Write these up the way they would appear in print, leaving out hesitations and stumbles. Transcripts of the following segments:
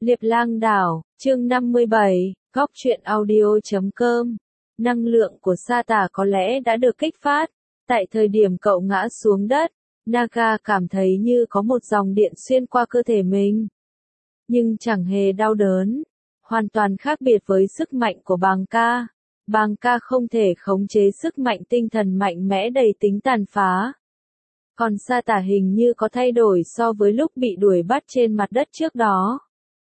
Liệp Lang Đảo, chương 57, góc truyện audio.com. Năng lượng của sa tả có lẽ đã được kích phát. Tại thời điểm cậu ngã xuống đất, Naga cảm thấy như có một dòng điện xuyên qua cơ thể mình. Nhưng chẳng hề đau đớn. Hoàn toàn khác biệt với sức mạnh của Bàng Ca. Bàng Ca không thể khống chế sức mạnh tinh thần mạnh mẽ đầy tính tàn phá. Còn sa tả hình như có thay đổi so với lúc bị đuổi bắt trên mặt đất trước đó.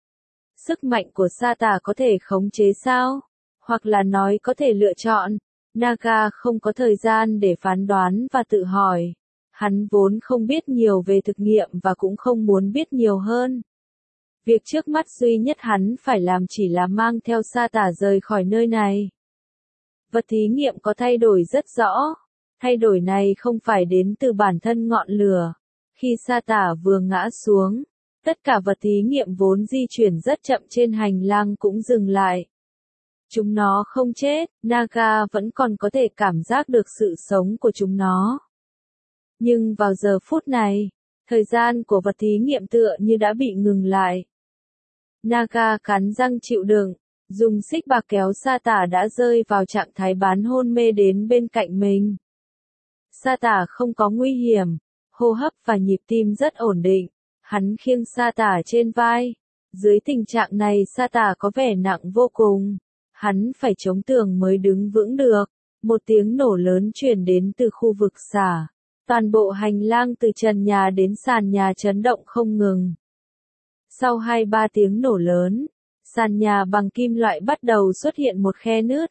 Sức mạnh của sa tả có thể khống chế sao? Hoặc là nói có thể lựa chọn. Naga không có thời gian để phán đoán và tự hỏi. Hắn vốn không biết nhiều về thực nghiệm và cũng không muốn biết nhiều hơn. Việc trước mắt duy nhất hắn phải làm chỉ là mang theo sa tả rời khỏi nơi này. Vật thí nghiệm có thay đổi rất rõ. Thay đổi này không phải đến từ bản thân ngọn lửa. Khi sa tả vừa ngã xuống, tất cả vật thí nghiệm vốn di chuyển rất chậm trên hành lang cũng dừng lại. Chúng nó không chết, Naga vẫn còn có thể cảm giác được sự sống của chúng nó. Nhưng vào giờ phút này, thời gian của vật thí nghiệm tựa như đã bị ngừng lại. Naga cắn răng chịu đựng, dùng xích bạc kéo sa tả đã rơi vào trạng thái bán hôn mê đến bên cạnh mình. Sa tả không có nguy hiểm, hô hấp và nhịp tim rất ổn định. Hắn khiêng sa tả trên vai. Dưới tình trạng này sa tả có vẻ nặng vô cùng. Hắn phải chống tường mới đứng vững được. Một tiếng nổ lớn truyền đến từ khu vực xả. Toàn bộ hành lang từ trần nhà đến sàn nhà chấn động không ngừng. Sau 2-3 tiếng nổ lớn, sàn nhà bằng kim loại bắt đầu xuất hiện một khe nứt.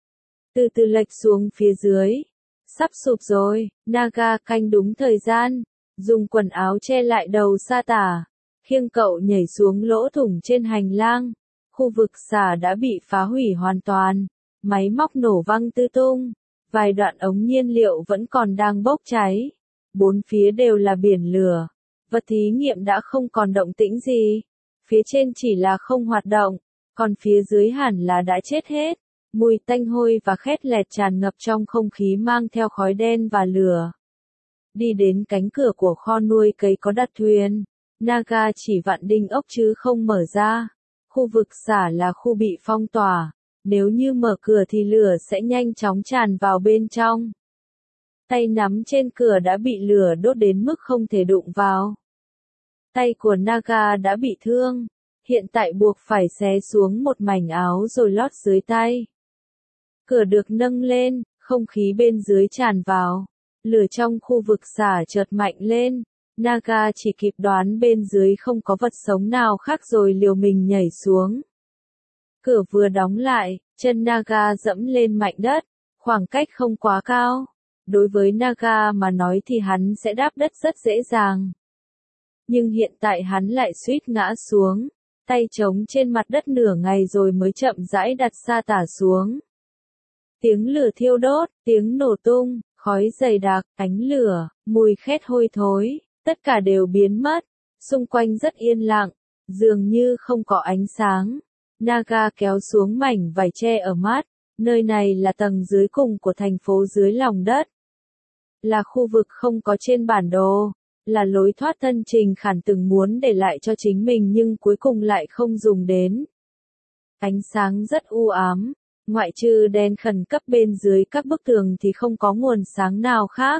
Từ từ lệch xuống phía dưới. Sắp sụp rồi, Naga canh đúng thời gian. Dùng quần áo che lại đầu sa tả, khiêng cậu nhảy xuống lỗ thủng trên hành lang. Khu vực xả đã bị phá hủy hoàn toàn, máy móc nổ văng tứ tung, vài đoạn ống nhiên liệu vẫn còn đang bốc cháy. Bốn phía đều là biển lửa, vật thí nghiệm đã không còn động tĩnh gì. Phía trên chỉ là không hoạt động, còn phía dưới hẳn là đã chết hết. Mùi tanh hôi và khét lẹt tràn ngập trong không khí mang theo khói đen và lửa. Đi đến cánh cửa của kho nuôi cấy có đặt thuyền. Naga chỉ vặn đinh ốc chứ không mở ra. Khu vực xả là khu bị phong tỏa. Nếu như mở cửa thì lửa sẽ nhanh chóng tràn vào bên trong. Tay nắm trên cửa đã bị lửa đốt đến mức không thể đụng vào. Tay của Naga đã bị thương. Hiện tại buộc phải xé xuống một mảnh áo rồi lót dưới tay. Cửa được nâng lên, không khí bên dưới tràn vào. Lửa trong khu vực xả chợt mạnh lên. Naga chỉ kịp đoán bên dưới không có vật sống nào khác rồi liều mình nhảy xuống. Cửa vừa đóng lại, chân Naga dẫm lên mảnh đất. Khoảng cách không quá cao. Đối với Naga mà nói thì hắn sẽ đáp đất rất dễ dàng. Nhưng hiện tại hắn lại suýt ngã xuống. Tay trống trên mặt đất nửa ngày rồi mới chậm rãi đặt sa tả xuống. Tiếng lửa thiêu đốt, tiếng nổ tung. Khói dày đặc, ánh lửa, mùi khét hôi thối, tất cả đều biến mất. Xung quanh rất yên lặng, dường như không có ánh sáng. Naga kéo xuống mảnh vải che ở mắt. Nơi này là tầng dưới cùng của thành phố dưới lòng đất. Là khu vực không có trên bản đồ. Là lối thoát thân Trình Khản từng muốn để lại cho chính mình nhưng cuối cùng lại không dùng đến. Ánh sáng rất u ám. Ngoại trừ đèn khẩn cấp bên dưới các bức tường thì không có nguồn sáng nào khác.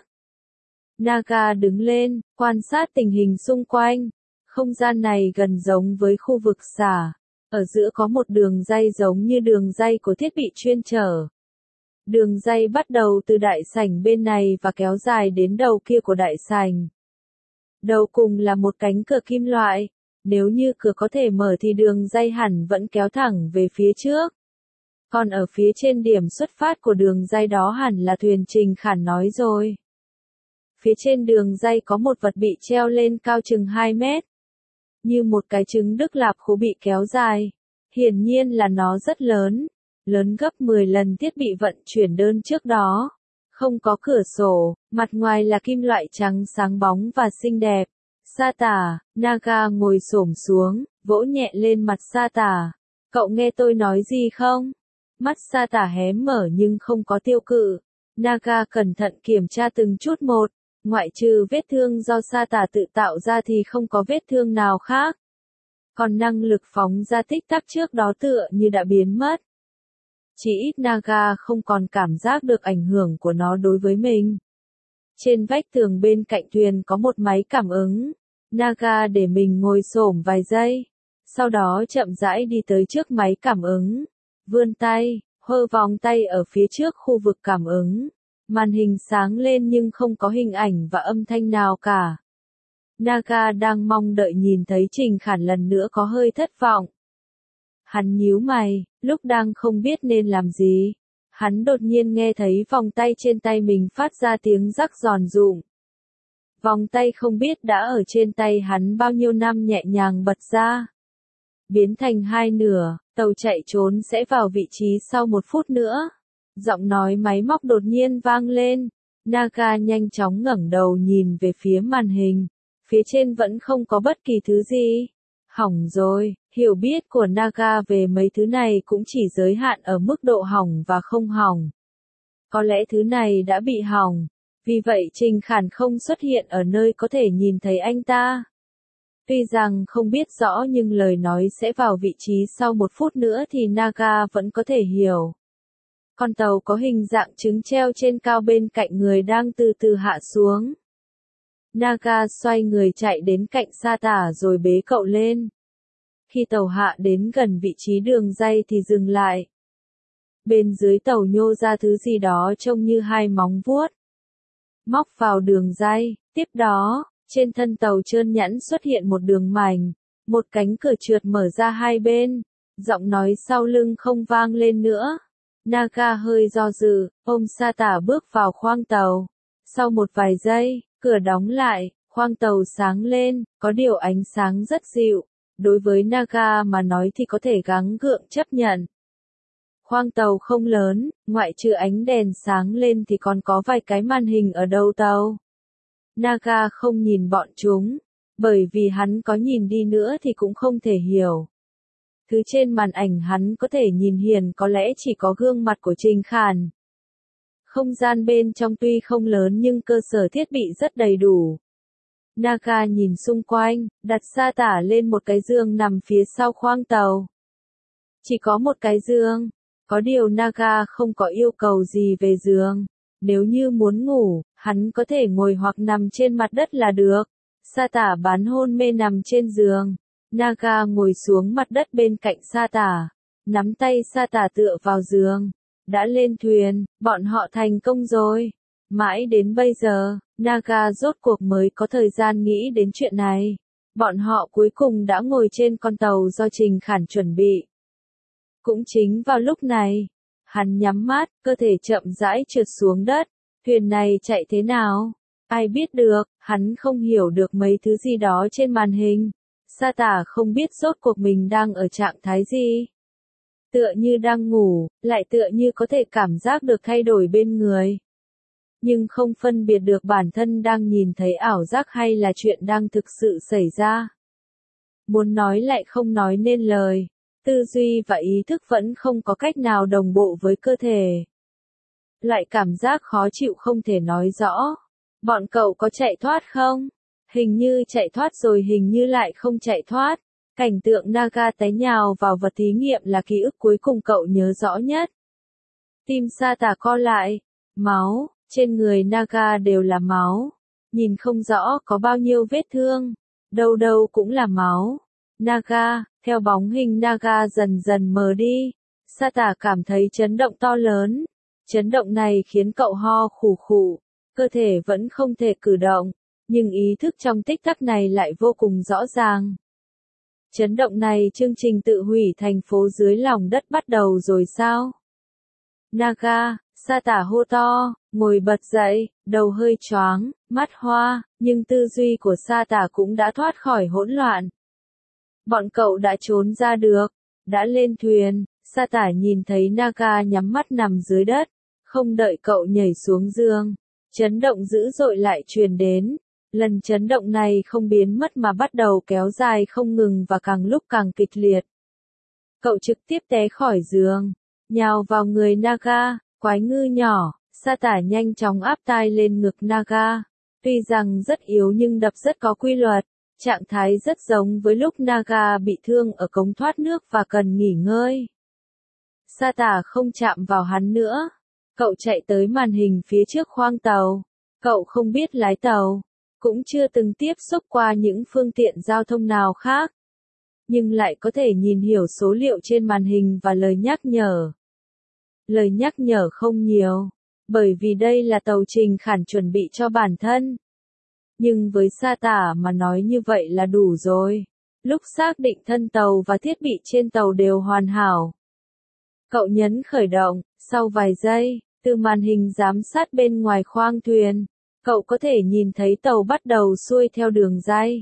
Naga đứng lên, quan sát tình hình xung quanh. Không gian này gần giống với khu vực xả. Ở giữa có một đường ray giống như đường ray của thiết bị chuyên chở. Đường ray bắt đầu từ đại sảnh bên này và kéo dài đến đầu kia của đại sảnh. Đầu cùng là một cánh cửa kim loại. Nếu như cửa có thể mở thì đường ray hẳn vẫn kéo thẳng về phía trước. Còn ở phía trên điểm xuất phát của đường ray đó hẳn là thuyền Trình Khản nói rồi. Phía trên đường ray có một vật bị treo lên cao chừng 2 mét. Như một cái trứng Đức Lạp khô bị kéo dài. Hiển nhiên là nó rất lớn. Lớn gấp 10 lần thiết bị vận chuyển đơn trước đó. Không có cửa sổ, mặt ngoài là kim loại trắng sáng bóng và xinh đẹp. Sa tả, Naga ngồi xổm xuống, vỗ nhẹ lên mặt sa tả. Cậu nghe tôi nói gì không? Mắt sa tả hé mở nhưng không có tiêu cự. Naga cẩn thận kiểm tra từng chút một. Ngoại trừ vết thương do sa tả tự tạo ra thì không có vết thương nào khác. Còn năng lực phóng ra tích tắc trước đó tựa như đã biến mất. Chỉ ít Naga không còn cảm giác được ảnh hưởng của nó đối với mình. Trên vách tường bên cạnh thuyền có một máy cảm ứng. Naga để mình ngồi xổm vài giây. Sau đó chậm rãi đi tới trước máy cảm ứng. Vươn tay, hơ vòng tay ở phía trước khu vực cảm ứng. Màn hình sáng lên nhưng không có hình ảnh và âm thanh nào cả. Naga đang mong đợi nhìn thấy Trình Khản lần nữa có hơi thất vọng. Hắn nhíu mày, lúc đang không biết nên làm gì. Hắn đột nhiên nghe thấy vòng tay trên tay mình phát ra tiếng rắc giòn rụm. Vòng tay không biết đã ở trên tay hắn bao nhiêu năm nhẹ nhàng bật ra. Biến thành hai nửa, tàu chạy trốn sẽ vào vị trí sau 1 phút nữa. Giọng nói máy móc đột nhiên vang lên. Naga nhanh chóng ngẩng đầu nhìn về phía màn hình. Phía trên vẫn không có bất kỳ thứ gì. Hỏng rồi, hiểu biết của Naga về mấy thứ này cũng chỉ giới hạn ở mức độ hỏng và không hỏng. Có lẽ thứ này đã bị hỏng. Vì vậy Trình Khản không xuất hiện ở nơi có thể nhìn thấy anh ta. Tuy rằng không biết rõ nhưng lời nói sẽ vào vị trí sau 1 phút nữa thì Naga vẫn có thể hiểu. Con tàu có hình dạng trứng treo trên cao bên cạnh người đang từ từ hạ xuống. Naga xoay người chạy đến cạnh Sa Tả rồi bế cậu lên. Khi tàu hạ đến gần vị trí đường ray thì dừng lại. Bên dưới tàu nhô ra thứ gì đó trông như 2 móng vuốt. Móc vào đường ray, tiếp đó, trên thân tàu trơn nhẵn xuất hiện một đường mảnh, một cánh cửa trượt mở ra hai bên, giọng nói sau lưng không vang lên nữa. Naga hơi do dự, ôm Sa Tả bước vào khoang tàu. Sau một vài giây, cửa đóng lại, khoang tàu sáng lên, có điều ánh sáng rất dịu. Đối với Naga mà nói thì có thể gắng gượng chấp nhận. Khoang tàu không lớn, ngoại trừ ánh đèn sáng lên thì còn có vài cái màn hình ở đầu tàu. Naga không nhìn bọn chúng, bởi vì hắn có nhìn đi nữa thì cũng không thể hiểu. Thứ trên màn ảnh hắn có thể nhìn hiển có lẽ chỉ có gương mặt của Trình Khản. Không gian bên trong tuy không lớn nhưng cơ sở thiết bị rất đầy đủ. Naga nhìn xung quanh, đặt Sa Tả lên một cái giường nằm phía sau khoang tàu. Chỉ có một cái giường, có điều Naga không có yêu cầu gì về giường. Nếu như muốn ngủ, hắn có thể ngồi hoặc nằm trên mặt đất là được. Sa Tả bán hôn mê nằm trên giường. Naga ngồi xuống mặt đất bên cạnh Sa Tả, nắm tay Sa Tả tựa vào giường. Đã lên thuyền, bọn họ thành công rồi. Mãi đến bây giờ, Naga rốt cuộc mới có thời gian nghĩ đến chuyện này. Bọn họ cuối cùng đã ngồi trên con tàu do Trình Khản chuẩn bị. Cũng chính vào lúc này, hắn nhắm mắt, cơ thể chậm rãi trượt xuống đất. Thuyền này chạy thế nào? Ai biết được, hắn không hiểu được mấy thứ gì đó trên màn hình. Sa Tả không biết rốt cuộc mình đang ở trạng thái gì. Tựa như đang ngủ, lại tựa như có thể cảm giác được thay đổi bên người. Nhưng không phân biệt được bản thân đang nhìn thấy ảo giác hay là chuyện đang thực sự xảy ra. Muốn nói lại không nói nên lời. Tư duy và ý thức vẫn không có cách nào đồng bộ với cơ thể. Lại cảm giác khó chịu không thể nói rõ. Bọn cậu có chạy thoát không? Hình như chạy thoát rồi hình như lại không chạy thoát. Cảnh tượng Naga té nhào vào vật thí nghiệm là ký ức cuối cùng cậu nhớ rõ nhất. Tim Sa Tả co lại. Máu, trên người Naga đều là máu. Nhìn không rõ có bao nhiêu vết thương. Đâu đâu cũng là máu. Naga, theo bóng hình Naga dần dần mờ đi. Sa Tả cảm thấy chấn động to lớn. Chấn động này khiến cậu ho khủ khủ. Cơ thể vẫn không thể cử động. Nhưng ý thức trong tích tắc này lại vô cùng rõ ràng. Chấn động này chương trình tự hủy thành phố dưới lòng đất bắt đầu rồi sao? Naga, Sa Tả hô to, ngồi bật dậy, đầu hơi choáng, mắt hoa, nhưng tư duy của Sa Tả cũng đã thoát khỏi hỗn loạn. Bọn cậu đã trốn ra được, đã lên thuyền. Sa Tả nhìn thấy Naga nhắm mắt nằm dưới đất, không đợi cậu nhảy xuống giường. Chấn động dữ dội lại truyền đến. Lần chấn động này không biến mất mà bắt đầu kéo dài không ngừng và càng lúc càng kịch liệt. Cậu trực tiếp té khỏi giường, nhào vào người Naga, quái ngư nhỏ. Sa Tả nhanh chóng áp tai lên ngực Naga. Tuy rằng rất yếu nhưng đập rất có quy luật. Trạng thái rất giống với lúc Naga bị thương ở cống thoát nước và cần nghỉ ngơi. Sa tả không chạm vào hắn nữa. Cậu chạy tới màn hình phía trước khoang tàu. Cậu không biết lái tàu, cũng chưa từng tiếp xúc qua những phương tiện giao thông nào khác. Nhưng lại có thể nhìn hiểu số liệu trên màn hình và lời nhắc nhở. Lời nhắc nhở không nhiều, bởi vì đây là tàu Trình Khản chuẩn bị cho bản thân. Nhưng với Sa tả mà nói như vậy là đủ rồi. Lúc xác định thân tàu và thiết bị trên tàu đều hoàn hảo. Cậu nhấn khởi động, sau vài giây, từ màn hình giám sát bên ngoài khoang thuyền, cậu có thể nhìn thấy tàu bắt đầu xuôi theo đường ray.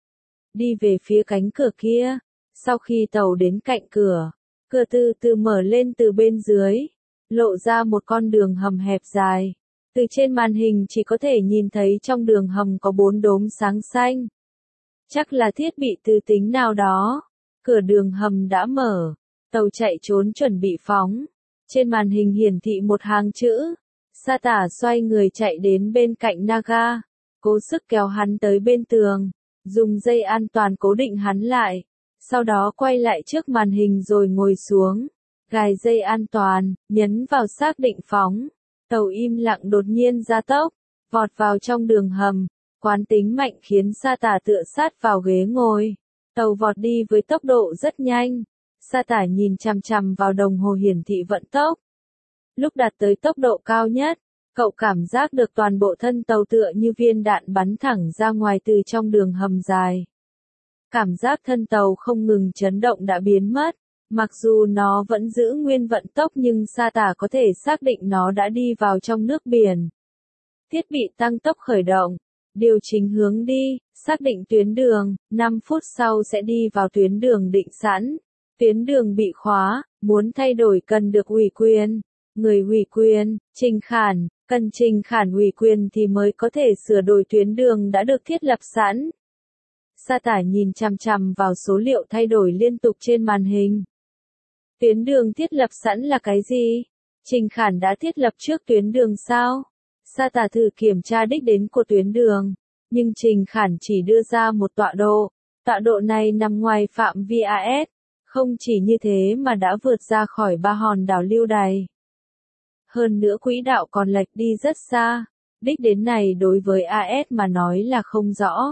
Đi về phía cánh cửa kia, sau khi tàu đến cạnh cửa, cửa từ từ mở lên từ bên dưới, lộ ra một con đường hầm hẹp dài. Từ trên màn hình chỉ có thể nhìn thấy trong đường hầm có 4 đốm sáng xanh. Chắc là thiết bị tư tính nào đó. Cửa đường hầm đã mở. Tàu chạy trốn chuẩn bị phóng. Trên màn hình hiển thị một hàng chữ. Sa tả xoay người chạy đến bên cạnh Naga. Cố sức kéo hắn tới bên tường. Dùng dây an toàn cố định hắn lại. Sau đó quay lại trước màn hình rồi ngồi xuống. Gài dây an toàn, nhấn vào xác định phóng. Tàu im lặng đột nhiên gia tốc, vọt vào trong đường hầm. Quán tính mạnh khiến Sa tả tựa sát vào ghế ngồi. Tàu vọt đi với tốc độ rất nhanh. Sa tả nhìn chằm chằm vào đồng hồ hiển thị vận tốc. Lúc đạt tới tốc độ cao nhất, cậu cảm giác được toàn bộ thân tàu tựa như viên đạn bắn thẳng ra ngoài từ trong đường hầm dài. Cảm giác thân tàu không ngừng chấn động đã biến mất. Mặc dù nó vẫn giữ nguyên vận tốc nhưng Sa tả có thể xác định nó đã đi vào trong nước biển. Thiết bị tăng tốc khởi động. Điều chỉnh hướng đi, xác định tuyến đường, 5 phút sau sẽ đi vào tuyến đường định sẵn. Tuyến đường bị khóa, muốn thay đổi cần được ủy quyền. Người ủy quyền, Trình Khản, cần Trình Khản ủy quyền thì mới có thể sửa đổi tuyến đường đã được thiết lập sẵn. Sa tả nhìn chằm chằm vào số liệu thay đổi liên tục trên màn hình. Tuyến đường thiết lập sẵn là cái gì? Trình Khản đã thiết lập trước tuyến đường sao? Sa tả thử kiểm tra đích đến của tuyến đường, nhưng Trình Khản chỉ đưa ra một tọa độ. Tọa độ này nằm ngoài phạm vi AS. Không chỉ như thế mà đã vượt ra khỏi 3 hòn đảo lưu đày. Hơn nữa quỹ đạo còn lệch đi rất xa. Đích đến này đối với AS mà nói là không rõ.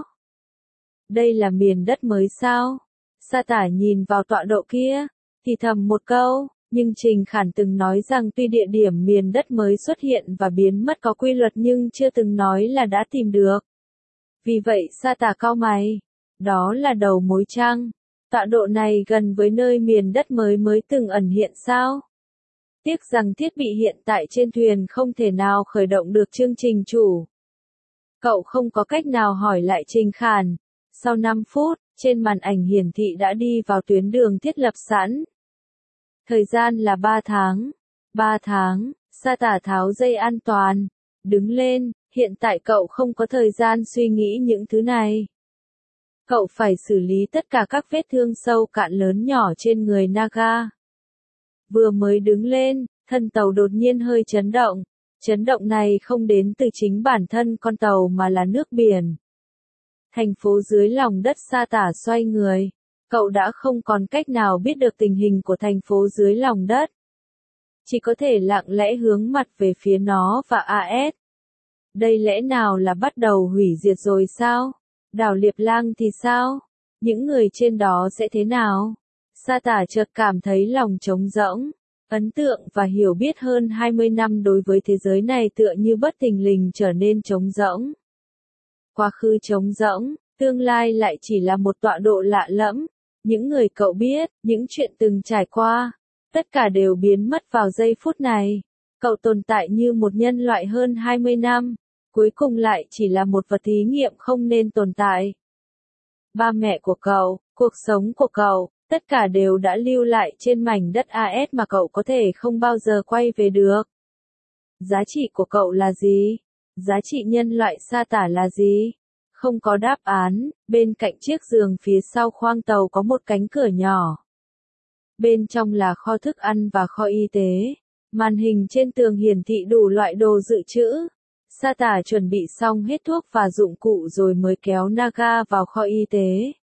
Đây là miền đất mới sao? Sa tả nhìn vào tọa độ kia, thì thầm một câu, nhưng Trình Khản từng nói rằng tuy địa điểm miền đất mới xuất hiện và biến mất có quy luật nhưng chưa từng nói là đã tìm được. Vì vậy Sa tả cau mày. Đó là đầu mối chăng? Tọa độ này gần với nơi miền đất mới từng ẩn hiện sao? Tiếc rằng thiết bị hiện tại trên thuyền không thể nào khởi động được chương trình chủ. Cậu không có cách nào hỏi lại Trình Khản. Sau 5 phút, trên màn ảnh hiển thị đã đi vào tuyến đường thiết lập sẵn. Thời gian là 3 tháng. 3 tháng, Sa tả tháo dây an toàn. Đứng lên, hiện tại cậu không có thời gian suy nghĩ những thứ này. Cậu phải xử lý tất cả các vết thương sâu cạn lớn nhỏ trên người Naga. Vừa mới đứng lên, thân tàu đột nhiên hơi chấn động. Chấn động này không đến từ chính bản thân con tàu mà là nước biển. Thành phố dưới lòng đất. Sa tả xoay người. Cậu đã không còn cách nào biết được tình hình của thành phố dưới lòng đất. Chỉ có thể lặng lẽ hướng mặt về phía nó và AS. Đây lẽ nào là bắt đầu hủy diệt rồi sao? Đảo Liệp Lang thì sao? Những người trên đó sẽ thế nào? Sa tả chợt cảm thấy lòng trống rỗng. Ấn tượng và hiểu biết hơn 20 năm đối với thế giới này tựa như bất thình lình trở nên trống rỗng. Quá khứ trống rỗng, tương lai lại chỉ là một tọa độ lạ lẫm. Những người cậu biết, những chuyện từng trải qua, tất cả đều biến mất vào giây phút này. Cậu tồn tại như một nhân loại hơn 20 năm, cuối cùng lại chỉ là một vật thí nghiệm không nên tồn tại. Ba mẹ của cậu, cuộc sống của cậu, tất cả đều đã lưu lại trên mảnh đất AS mà cậu có thể không bao giờ quay về được. Giá trị của cậu là gì? Giá trị nhân loại Sa tả là gì? Không có đáp án. Bên cạnh chiếc giường phía sau khoang tàu có một cánh cửa nhỏ. Bên trong là kho thức ăn và kho y tế. Màn hình trên tường hiển thị đủ loại đồ dự trữ. Sa tả chuẩn bị xong hết thuốc và dụng cụ rồi mới kéo Naga vào kho y tế.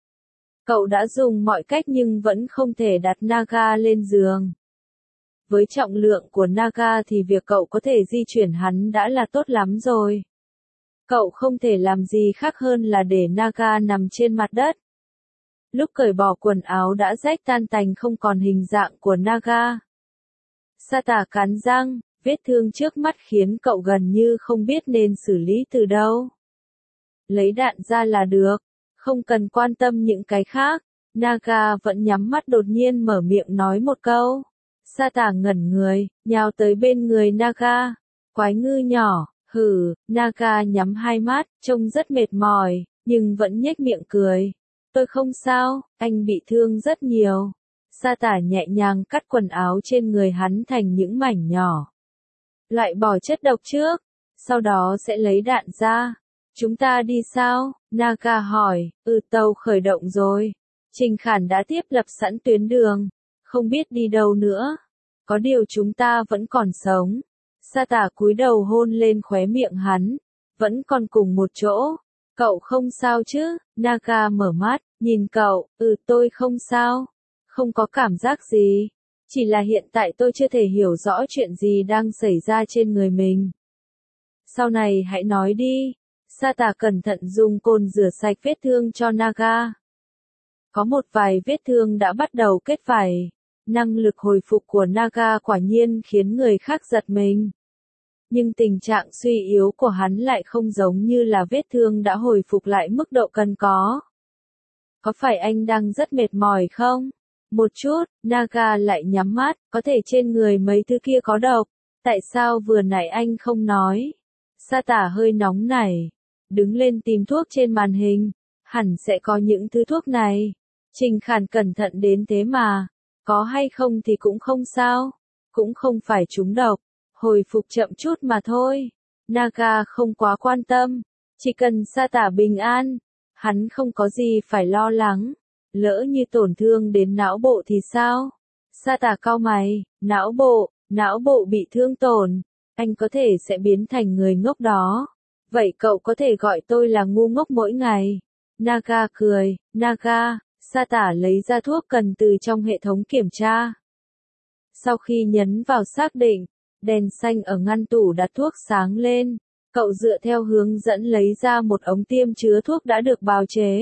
Cậu đã dùng mọi cách nhưng vẫn không thể đặt Naga lên giường. Với trọng lượng của Naga thì việc cậu có thể di chuyển hắn đã là tốt lắm rồi. Cậu không thể làm gì khác hơn là để Naga nằm trên mặt đất. Lúc cởi bỏ quần áo đã rách tan tành không còn hình dạng của Naga. Sa tả cắn răng, vết thương trước mắt khiến cậu gần như không biết nên xử lý từ đâu. Lấy đạn ra là được, không cần quan tâm những cái khác. Naga vẫn nhắm mắt đột nhiên mở miệng nói một câu. Sa tả ngẩn người, nhào tới bên người Naga. Quái ngư nhỏ, hừ, Naga nhắm hai mắt, trông rất mệt mỏi, nhưng vẫn nhếch miệng cười. Tôi không sao, anh bị thương rất nhiều. Sa tả nhẹ nhàng cắt quần áo trên người hắn thành những mảnh nhỏ. Loại bỏ chất độc trước, sau đó sẽ lấy đạn ra. Chúng ta đi sao? Naga hỏi, tàu khởi động rồi. Trình Khản đã thiết lập sẵn tuyến đường, không biết đi đâu nữa. Có điều chúng ta vẫn còn sống. Sa tả cúi đầu hôn lên khóe miệng hắn, vẫn còn cùng một chỗ. Cậu không sao chứ? Naga mở mắt, nhìn cậu, tôi không sao. Không có cảm giác gì. Chỉ là hiện tại tôi chưa thể hiểu rõ chuyện gì đang xảy ra trên người mình. Sau này hãy nói đi. Sa tả cẩn thận dùng cồn rửa sạch vết thương cho Naga. Có một vài vết thương đã bắt đầu kết vảy. Năng lực hồi phục của Naga quả nhiên khiến người khác giật mình. Nhưng tình trạng suy yếu của hắn lại không giống như là vết thương đã hồi phục lại mức độ cần có. Có phải anh đang rất mệt mỏi không? Một chút, Naga lại nhắm mắt, có thể trên người mấy thứ kia có độc. Tại sao vừa nãy anh không nói? Sa tả hơi nóng nảy. Đứng lên tìm thuốc trên màn hình. Hẳn sẽ có những thứ thuốc này. Trình Khản cẩn thận đến thế mà. Có hay không thì cũng không sao. Cũng không phải trúng độc. Hồi phục chậm chút mà thôi. Naga không quá quan tâm. Chỉ cần sa tả bình an. Hắn không có gì phải lo lắng. Lỡ như tổn thương đến não bộ thì sao? Sa tả cau mày, não bộ bị thương tổn. Anh có thể sẽ biến thành người ngốc đó. Vậy cậu có thể gọi tôi là ngu ngốc mỗi ngày. Naga cười, Naga, sa tả lấy ra thuốc cần từ trong hệ thống kiểm tra. Sau khi nhấn vào xác định, đèn xanh ở ngăn tủ đặt thuốc sáng lên. Cậu dựa theo hướng dẫn lấy ra một ống tiêm chứa thuốc đã được bào chế.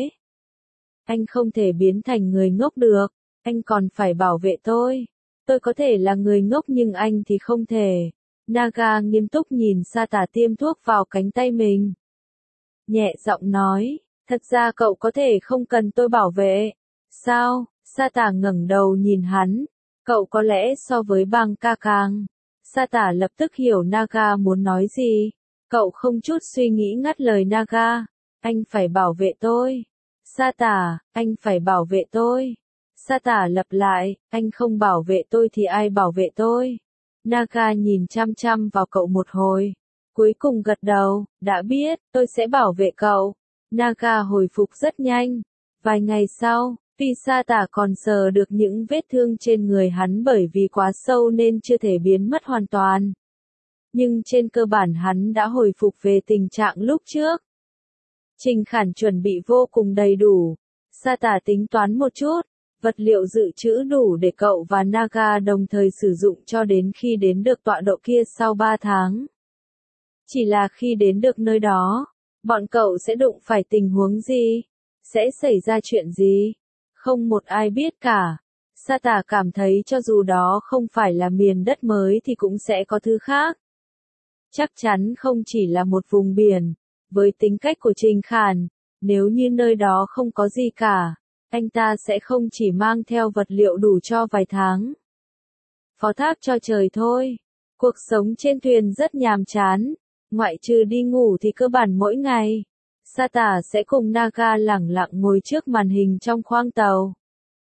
Anh không thể biến thành người ngốc được, anh còn phải bảo vệ tôi. Tôi có thể là người ngốc nhưng anh thì không thể. Naga nghiêm túc nhìn sa tả tiêm thuốc vào cánh tay mình. Nhẹ giọng nói, thật ra cậu có thể không cần tôi bảo vệ. Sao? Sa tả ngẩng đầu nhìn hắn. Cậu có lẽ so với bang ca càng. Sa tả lập tức hiểu Naga muốn nói gì. Cậu không chút suy nghĩ ngắt lời Naga. Anh phải bảo vệ tôi. Sa tả, anh phải bảo vệ tôi. Sa tả lặp lại, anh không bảo vệ tôi thì ai bảo vệ tôi? Naga nhìn chăm chăm vào cậu một hồi. Cuối cùng gật đầu, đã biết, tôi sẽ bảo vệ cậu. Naga hồi phục rất nhanh. Vài ngày sau, vì sa tả còn sờ được những vết thương trên người hắn bởi vì quá sâu nên chưa thể biến mất hoàn toàn. Nhưng trên cơ bản hắn đã hồi phục về tình trạng lúc trước. Trình Khản chuẩn bị vô cùng đầy đủ. Sa tả tính toán một chút, vật liệu dự trữ đủ để cậu và Naga đồng thời sử dụng cho đến khi đến được tọa độ kia sau 3 tháng. Chỉ là khi đến được nơi đó, bọn cậu sẽ đụng phải tình huống gì? Sẽ xảy ra chuyện gì? Không một ai biết cả. Sa tả cảm thấy cho dù đó không phải là miền đất mới thì cũng sẽ có thứ khác. Chắc chắn không chỉ là một vùng biển. Với tính cách của Trình Khản, nếu như nơi đó không có gì cả, anh ta sẽ không chỉ mang theo vật liệu đủ cho vài tháng. Phó thác cho trời thôi. Cuộc sống trên thuyền rất nhàm chán, ngoại trừ đi ngủ thì cơ bản mỗi ngày. Sa tả sẽ cùng Naga lẳng lặng ngồi trước màn hình trong khoang tàu.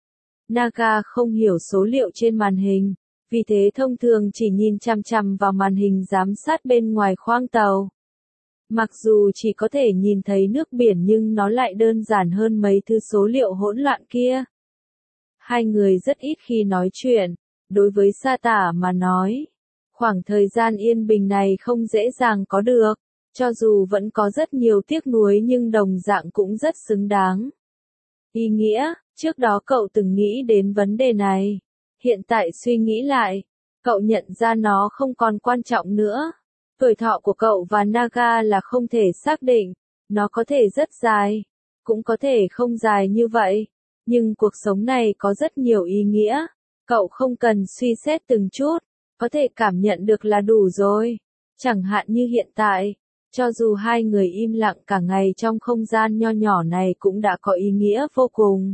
Naga không hiểu số liệu trên màn hình, vì thế thông thường chỉ nhìn chằm chằm vào màn hình giám sát bên ngoài khoang tàu. Mặc dù chỉ có thể nhìn thấy nước biển nhưng nó lại đơn giản hơn mấy thứ số liệu hỗn loạn kia. Hai người rất ít khi nói chuyện, đối với sa tả mà nói. Khoảng thời gian yên bình này không dễ dàng có được. Cho dù vẫn có rất nhiều tiếc nuối nhưng đồng dạng cũng rất xứng đáng. Ý nghĩa, trước đó cậu từng nghĩ đến vấn đề này. Hiện tại suy nghĩ lại, cậu nhận ra nó không còn quan trọng nữa. Tuổi thọ của cậu và Naga là không thể xác định, nó có thể rất dài, cũng có thể không dài như vậy. Nhưng cuộc sống này có rất nhiều ý nghĩa, cậu không cần suy xét từng chút, có thể cảm nhận được là đủ rồi. Chẳng hạn như hiện tại, cho dù hai người im lặng cả ngày trong không gian nho nhỏ này cũng đã có ý nghĩa vô cùng.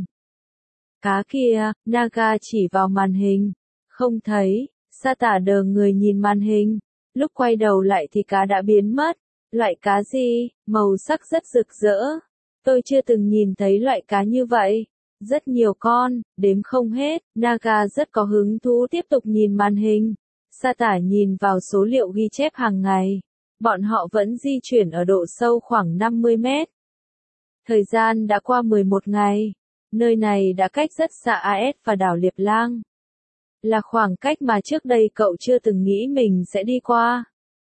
Cá kia, Naga chỉ vào màn hình, không thấy, Sa Tả đờ người nhìn màn hình, lúc quay đầu lại thì cá đã biến mất. Loại cá gì, màu sắc rất rực rỡ. Tôi chưa từng nhìn thấy loại cá như vậy. Rất nhiều con, đếm không hết. Naga rất có hứng thú tiếp tục nhìn màn hình. Sa Tả nhìn vào số liệu ghi chép hàng ngày. Bọn họ vẫn di chuyển ở độ sâu khoảng 50 mét. Thời gian đã qua 11 ngày. Nơi này đã cách rất xa AS và đảo Liệp Lang. Là khoảng cách mà trước đây cậu chưa từng nghĩ mình sẽ đi qua.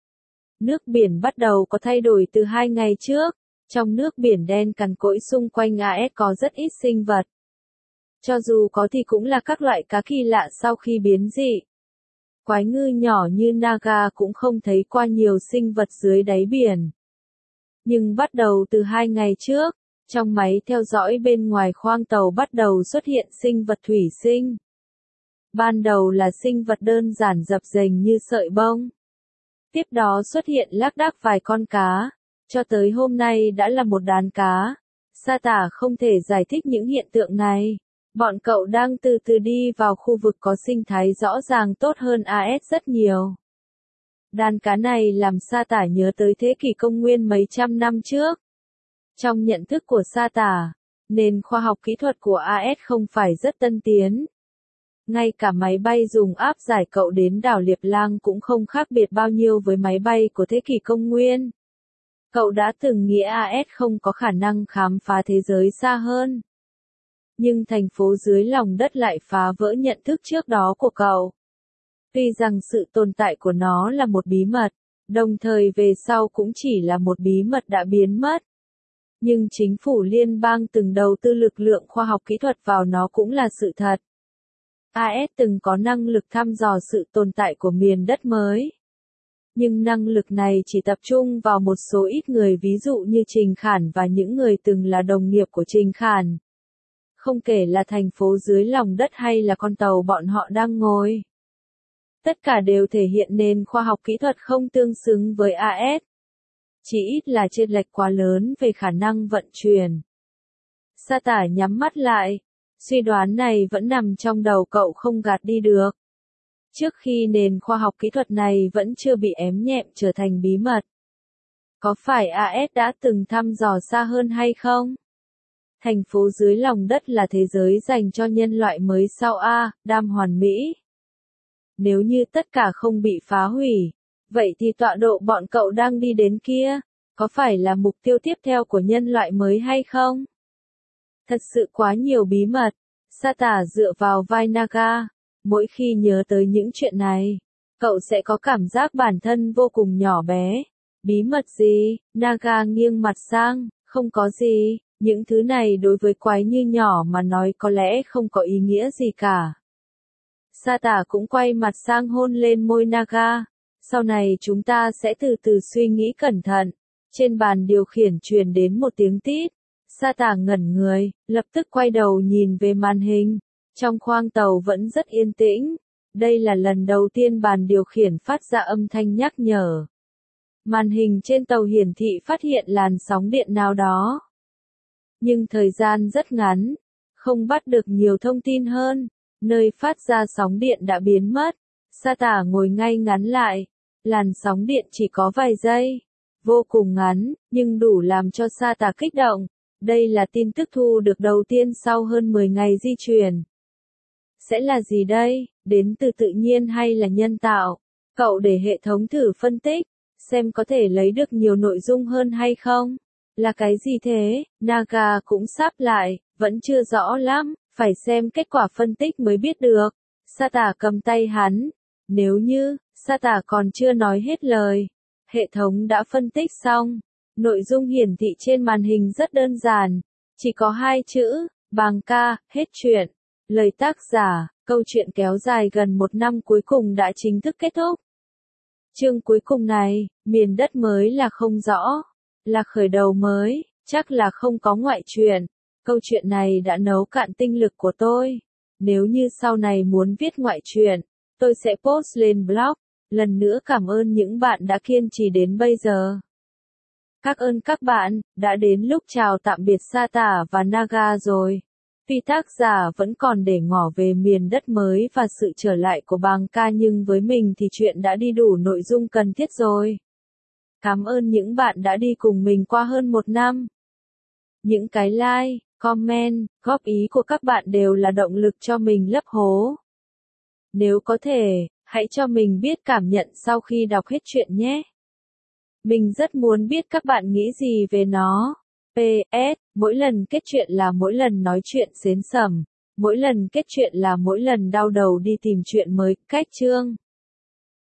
Nước biển bắt đầu có thay đổi từ 2 ngày trước. Trong nước biển đen cằn cỗi xung quanh AS có rất ít sinh vật. Cho dù có thì cũng là các loại cá kỳ lạ sau khi biến dị. Quái ngư nhỏ như Naga cũng không thấy qua nhiều sinh vật dưới đáy biển. Nhưng bắt đầu từ 2 ngày trước, trong máy theo dõi bên ngoài khoang tàu bắt đầu xuất hiện sinh vật thủy sinh. Ban đầu là sinh vật đơn giản dập dềnh như sợi bông. Tiếp đó xuất hiện lác đác vài con cá, cho tới hôm nay đã là một đàn cá. Sa Tả không thể giải thích những hiện tượng này. Bọn cậu đang từ từ đi vào khu vực có sinh thái rõ ràng tốt hơn AS rất nhiều. Đàn cá này làm Sa Tả nhớ tới thế kỷ công nguyên mấy trăm năm trước. Trong nhận thức của Sa Tả, nền khoa học kỹ thuật của AS không phải rất tân tiến. Ngay cả máy bay dùng áp giải cậu đến đảo Liệp Lang cũng không khác biệt bao nhiêu với máy bay của thế kỷ công nguyên. Cậu đã từng nghĩ AS không có khả năng khám phá thế giới xa hơn. Nhưng thành phố dưới lòng đất lại phá vỡ nhận thức trước đó của cậu. Tuy rằng sự tồn tại của nó là một bí mật, đồng thời về sau cũng chỉ là một bí mật đã biến mất. Nhưng chính phủ liên bang từng đầu tư lực lượng khoa học kỹ thuật vào nó cũng là sự thật. AS từng có năng lực thăm dò sự tồn tại của miền đất mới. Nhưng năng lực này chỉ tập trung vào một số ít người, ví dụ như Trình Khản và những người từng là đồng nghiệp của Trình Khản. Không kể là thành phố dưới lòng đất hay là con tàu bọn họ đang ngồi. Tất cả đều thể hiện nền khoa học kỹ thuật không tương xứng với AS. Chỉ ít là chênh lệch quá lớn về khả năng vận chuyển. Sa Tả nhắm mắt lại. Suy đoán này vẫn nằm trong đầu cậu không gạt đi được. Trước khi nền khoa học kỹ thuật này vẫn chưa bị ém nhẹm trở thành bí mật. Có phải AS đã từng thăm dò xa hơn hay không? Thành phố dưới lòng đất là thế giới dành cho nhân loại mới sau Đam hoàn mỹ. Nếu như tất cả không bị phá hủy, vậy thì tọa độ bọn cậu đang đi đến kia, có phải là mục tiêu tiếp theo của nhân loại mới hay không? Thật sự quá nhiều bí mật. Sa Tả dựa vào vai Naga. Mỗi khi nhớ tới những chuyện này, cậu sẽ có cảm giác bản thân vô cùng nhỏ bé. Bí mật gì? Naga nghiêng mặt sang, không có gì. Những thứ này đối với quái như nhỏ mà nói có lẽ không có ý nghĩa gì cả. Sa Tả cũng quay mặt sang hôn lên môi Naga. Sau này chúng ta sẽ từ từ suy nghĩ cẩn thận. Trên bàn điều khiển truyền đến một tiếng tít. Sa Tả ngẩn người, lập tức quay đầu nhìn về màn hình. Trong khoang tàu vẫn rất yên tĩnh. Đây là lần đầu tiên bàn điều khiển phát ra âm thanh nhắc nhở. Màn hình trên tàu hiển thị phát hiện làn sóng điện nào đó. Nhưng thời gian rất ngắn, không bắt được nhiều thông tin hơn. Nơi phát ra sóng điện đã biến mất. Sa Tả ngồi ngay ngắn lại. Làn sóng điện chỉ có vài giây. Vô cùng ngắn, nhưng đủ làm cho Sa Tả kích động. Đây là tin tức thu được đầu tiên sau hơn 10 ngày di chuyển. Sẽ là gì đây? Đến từ tự nhiên hay là nhân tạo? Cậu để hệ thống thử phân tích, xem có thể lấy được nhiều nội dung hơn hay không? Là cái gì thế? Naga cũng sáp lại, vẫn chưa rõ lắm, phải xem kết quả phân tích mới biết được. Sa Tả cầm tay hắn. Nếu như, Sa Tả còn chưa nói hết lời. Hệ thống đã phân tích xong. Nội dung hiển thị trên màn hình rất đơn giản. Chỉ có 2 chữ, Bàng ca, hết chuyện. Lời tác giả, câu chuyện kéo dài gần 1 năm cuối cùng đã chính thức kết thúc. Chương cuối cùng này, miền đất mới là không rõ. Là khởi đầu mới, chắc là không có ngoại truyện. Câu chuyện này đã nấu cạn tinh lực của tôi. Nếu như sau này muốn viết ngoại truyện, tôi sẽ post lên blog. Lần nữa cảm ơn những bạn đã kiên trì đến bây giờ. Các ơn các bạn, đã đến lúc chào tạm biệt Sata và Naga rồi. Tuy tác giả vẫn còn để ngỏ về miền đất mới và sự trở lại của Bàng ca nhưng với mình thì chuyện đã đi đủ nội dung cần thiết rồi. Cảm ơn những bạn đã đi cùng mình qua hơn 1 năm. Những cái like, comment, góp ý của các bạn đều là động lực cho mình lấp hố. Nếu có thể, hãy cho mình biết cảm nhận sau khi đọc hết chuyện nhé. Mình rất muốn biết các bạn nghĩ gì về nó. PS, mỗi lần kết chuyện là mỗi lần nói chuyện xến xẩm. Mỗi lần kết chuyện là mỗi lần đau đầu đi tìm chuyện mới. Cách chương